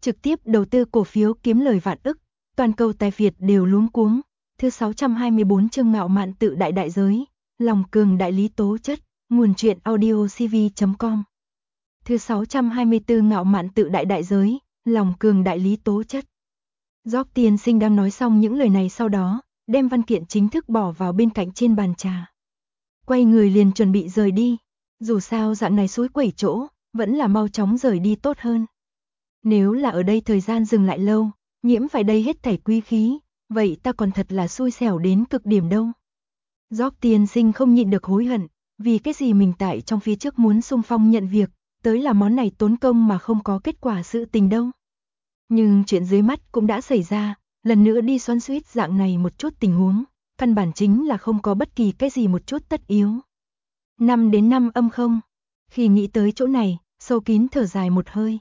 trực tiếp đầu tư cổ phiếu kiếm lời vạn ức, toàn cầu tài Việt đều luống cuống. Thứ 624 chương ngạo mạn tự đại đại giới, lòng cường đại lý tố chất, nguồn truyện audio cv.com. Thứ 624 ngạo mạn tự đại đại giới, lòng cường đại lý tố chất. Jock tiên sinh đang nói xong những lời này sau đó, đem văn kiện chính thức bỏ vào bên cạnh trên bàn trà. Quay người liền chuẩn bị rời đi, dù sao dạng này suối quẩy chỗ, vẫn là mau chóng rời đi tốt hơn. Nếu là ở đây thời gian dừng lại lâu, nhiễm phải đây hết thảy quý khí, vậy ta còn thật là xui xẻo đến cực điểm đâu. Jock tiên sinh không nhịn được hối hận, vì cái gì mình tại trong phía trước muốn xung phong nhận việc, tới là món này tốn công mà không có kết quả sự tình đâu. Nhưng chuyện dưới mắt cũng đã xảy ra, lần nữa đi xoắn xuýt dạng này một chút tình huống, căn bản chính là không có bất kỳ cái gì một chút tất yếu. 5 đến 5 âm không. Khi nghĩ tới chỗ này, sâu kín thở dài một hơi.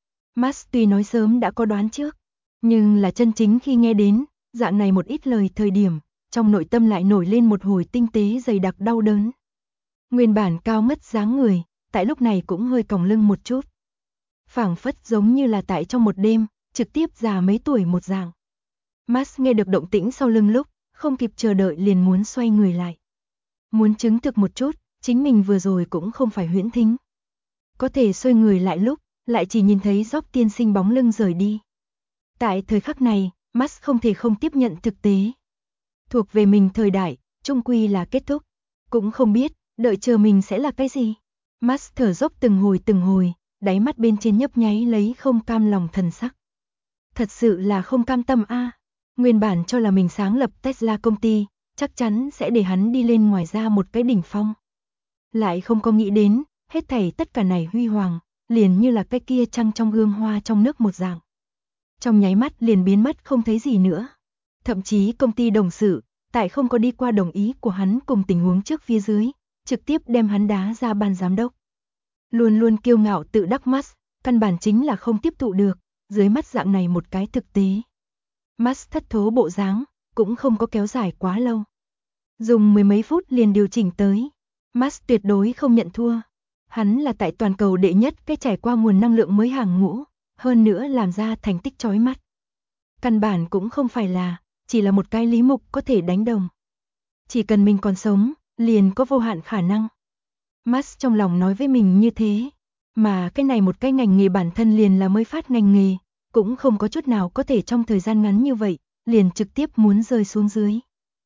Max tuy nói sớm đã có đoán trước, nhưng là chân chính khi nghe đến dạng này một ít lời thời điểm, trong nội tâm lại nổi lên một hồi tinh tế dày đặc đau đớn. Nguyên bản cao ngất dáng người, tại lúc này cũng hơi còng lưng một chút. Phảng phất giống như là tại trong một đêm, trực tiếp già mấy tuổi một dạng. Max nghe được động tĩnh sau lưng lúc, không kịp chờ đợi liền muốn xoay người lại. Muốn chứng thực một chút, chính mình vừa rồi cũng không phải huyễn thính. Có thể xoay người lại lúc, lại chỉ nhìn thấy Jock tiên sinh bóng lưng rời đi. Tại thời khắc này, Max không thể không tiếp nhận thực tế. Thuộc về mình thời đại, chung quy là kết thúc. Cũng không biết, đợi chờ mình sẽ là cái gì. Max thở dốc từng hồi, đáy mắt bên trên nhấp nháy lấy không cam lòng thần sắc. Thật sự là không cam tâm a. Nguyên bản cho là mình sáng lập Tesla công ty, chắc chắn sẽ để hắn đi lên ngoài ra một cái đỉnh phong. Lại không có nghĩ đến, hết thảy tất cả này huy hoàng, liền như là cái kia trăng trong gương hoa trong nước một dạng. Trong nháy mắt liền biến mất không thấy gì nữa. Thậm chí công ty đồng sự, tại không có đi qua đồng ý của hắn cùng tình huống trước phía dưới, trực tiếp đem hắn đá ra ban giám đốc. Luôn luôn kiêu ngạo tự đắc Max, căn bản chính là không tiếp thụ được, dưới mắt dạng này một cái thực tế. Max thất thố bộ dáng, cũng không có kéo dài quá lâu. Dùng 10 mấy phút liền điều chỉnh tới. Max tuyệt đối không nhận thua. Hắn là tại toàn cầu đệ nhất cái trải qua nguồn năng lượng mới hàng ngũ, hơn nữa làm ra thành tích chói mắt. Căn bản cũng không phải là, chỉ là một cái Lý Mục có thể đánh đồng. Chỉ cần mình còn sống, liền có vô hạn khả năng. Max trong lòng nói với mình như thế, mà cái này một cái ngành nghề bản thân liền là mới phát ngành nghề, cũng không có chút nào có thể trong thời gian ngắn như vậy, liền trực tiếp muốn rơi xuống dưới.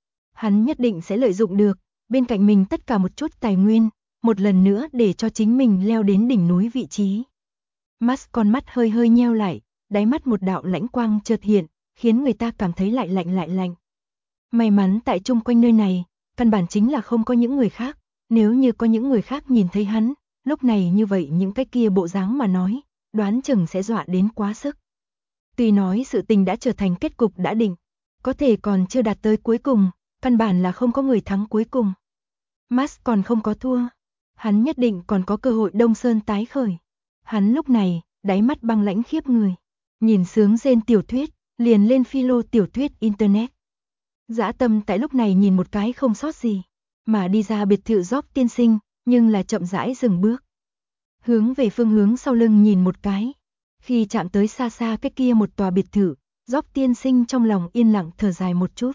Hắn nhất định sẽ lợi dụng được, bên cạnh mình tất cả một chút tài nguyên, một lần nữa để cho chính mình leo đến đỉnh núi vị trí. Max con mắt hơi hơi nheo lại, đáy mắt một đạo lãnh quang chợt hiện, khiến người ta cảm thấy lại lạnh. May mắn tại chung quanh nơi này, căn bản chính là không có những người khác, nếu như có những người khác nhìn thấy hắn, lúc này như vậy những cái kia bộ dáng mà nói, đoán chừng sẽ dọa đến quá sức. Tuy nói sự tình đã trở thành kết cục đã định, có thể còn chưa đạt tới cuối cùng, căn bản là không có người thắng cuối cùng. Max còn không có thua, hắn nhất định còn có cơ hội Đông Sơn tái khởi. Hắn lúc này, đáy mắt băng lãnh khiếp người, nhìn sướng rên tiểu thuyết, liền lên philo tiểu thuyết internet. Dã Tâm tại lúc này nhìn một cái không sót gì, mà đi ra biệt thự Jock tiên sinh, nhưng là chậm rãi dừng bước. Hướng về phương hướng sau lưng nhìn một cái. Khi chạm tới xa xa cái kia một tòa biệt thự, Jock tiên sinh trong lòng yên lặng thở dài một chút.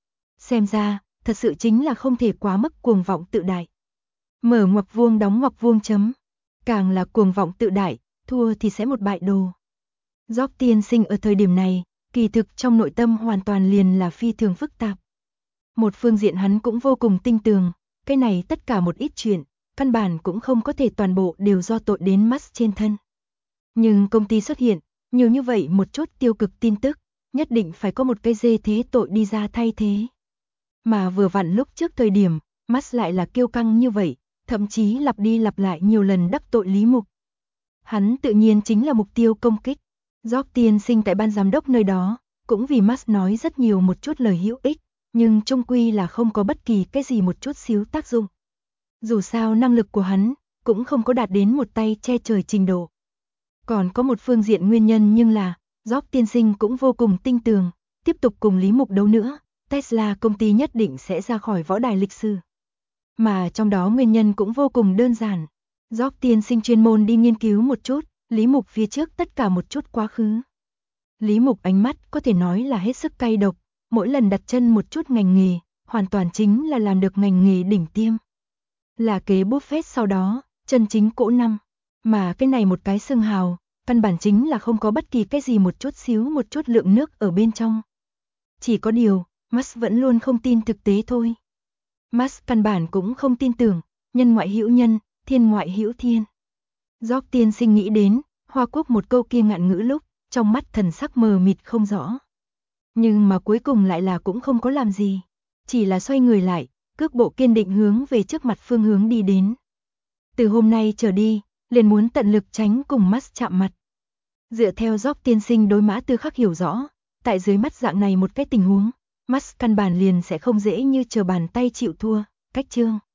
Xem ra, thật sự chính là không thể quá mức cuồng vọng tự đại. Mở ngoặc vuông đóng ngoặc vuông chấm. Càng là cuồng vọng tự đại, thua thì sẽ một bại đồ. Jock tiên sinh ở thời điểm này, kỳ thực trong nội tâm hoàn toàn liền là phi thường phức tạp. Một phương diện hắn cũng vô cùng tinh tường, cái này tất cả một ít chuyện, căn bản cũng không có thể toàn bộ đều do tội đến Max trên thân. Nhưng công ty xuất hiện, nhiều như vậy một chút tiêu cực tin tức, nhất định phải có một cái dê thế tội đi ra thay thế. Mà vừa vặn lúc trước thời điểm, Max lại là kiêu căng như vậy, thậm chí lặp đi lặp lại nhiều lần đắc tội Lý Mục. Hắn tự nhiên chính là mục tiêu công kích. Jock tiên sinh tại ban giám đốc nơi đó, cũng vì Max nói rất nhiều một chút lời hữu ích, nhưng chung quy là không có bất kỳ cái gì một chút xíu tác dụng. Dù sao năng lực của hắn, cũng không có đạt đến một tay che trời trình độ. Còn có một phương diện nguyên nhân nhưng là, Jock tiên sinh cũng vô cùng tinh tường, tiếp tục cùng Lý Mục đấu nữa, Tesla công ty nhất định sẽ ra khỏi võ đài lịch sử. Mà trong đó nguyên nhân cũng vô cùng đơn giản. Jock tiên sinh chuyên môn đi nghiên cứu một chút, Lý Mục phía trước tất cả một chút quá khứ. Lý Mục ánh mắt có thể nói là hết sức cay độc, mỗi lần đặt chân một chút ngành nghề, hoàn toàn chính là làm được ngành nghề đỉnh tiêm. Là kế Buffett sau đó, chân chính cỗ năm. Mà cái này một cái xưng hào, căn bản chính là không có bất kỳ cái gì một chút xíu một chút lượng nước ở bên trong. Chỉ có điều, Musk vẫn luôn không tin thực tế thôi. Musk căn bản cũng không tin tưởng, nhân ngoại hữu nhân, thiên ngoại hữu thiên. George tiên sinh nghĩ đến, Hoa Quốc một câu kia ngạn ngữ lúc, trong mắt thần sắc mờ mịt không rõ. Nhưng mà cuối cùng lại là cũng không có làm gì, chỉ là xoay người lại, cước bộ kiên định hướng về trước mặt phương hướng đi đến. Từ hôm nay trở đi, liền muốn tận lực tránh cùng Musk chạm mặt. Dựa theo George tiên sinh đối Mã Tư Khắc hiểu rõ, tại dưới mắt dạng này một cái tình huống, Musk căn bản liền sẽ không dễ như trở bàn tay chịu thua, cách chương.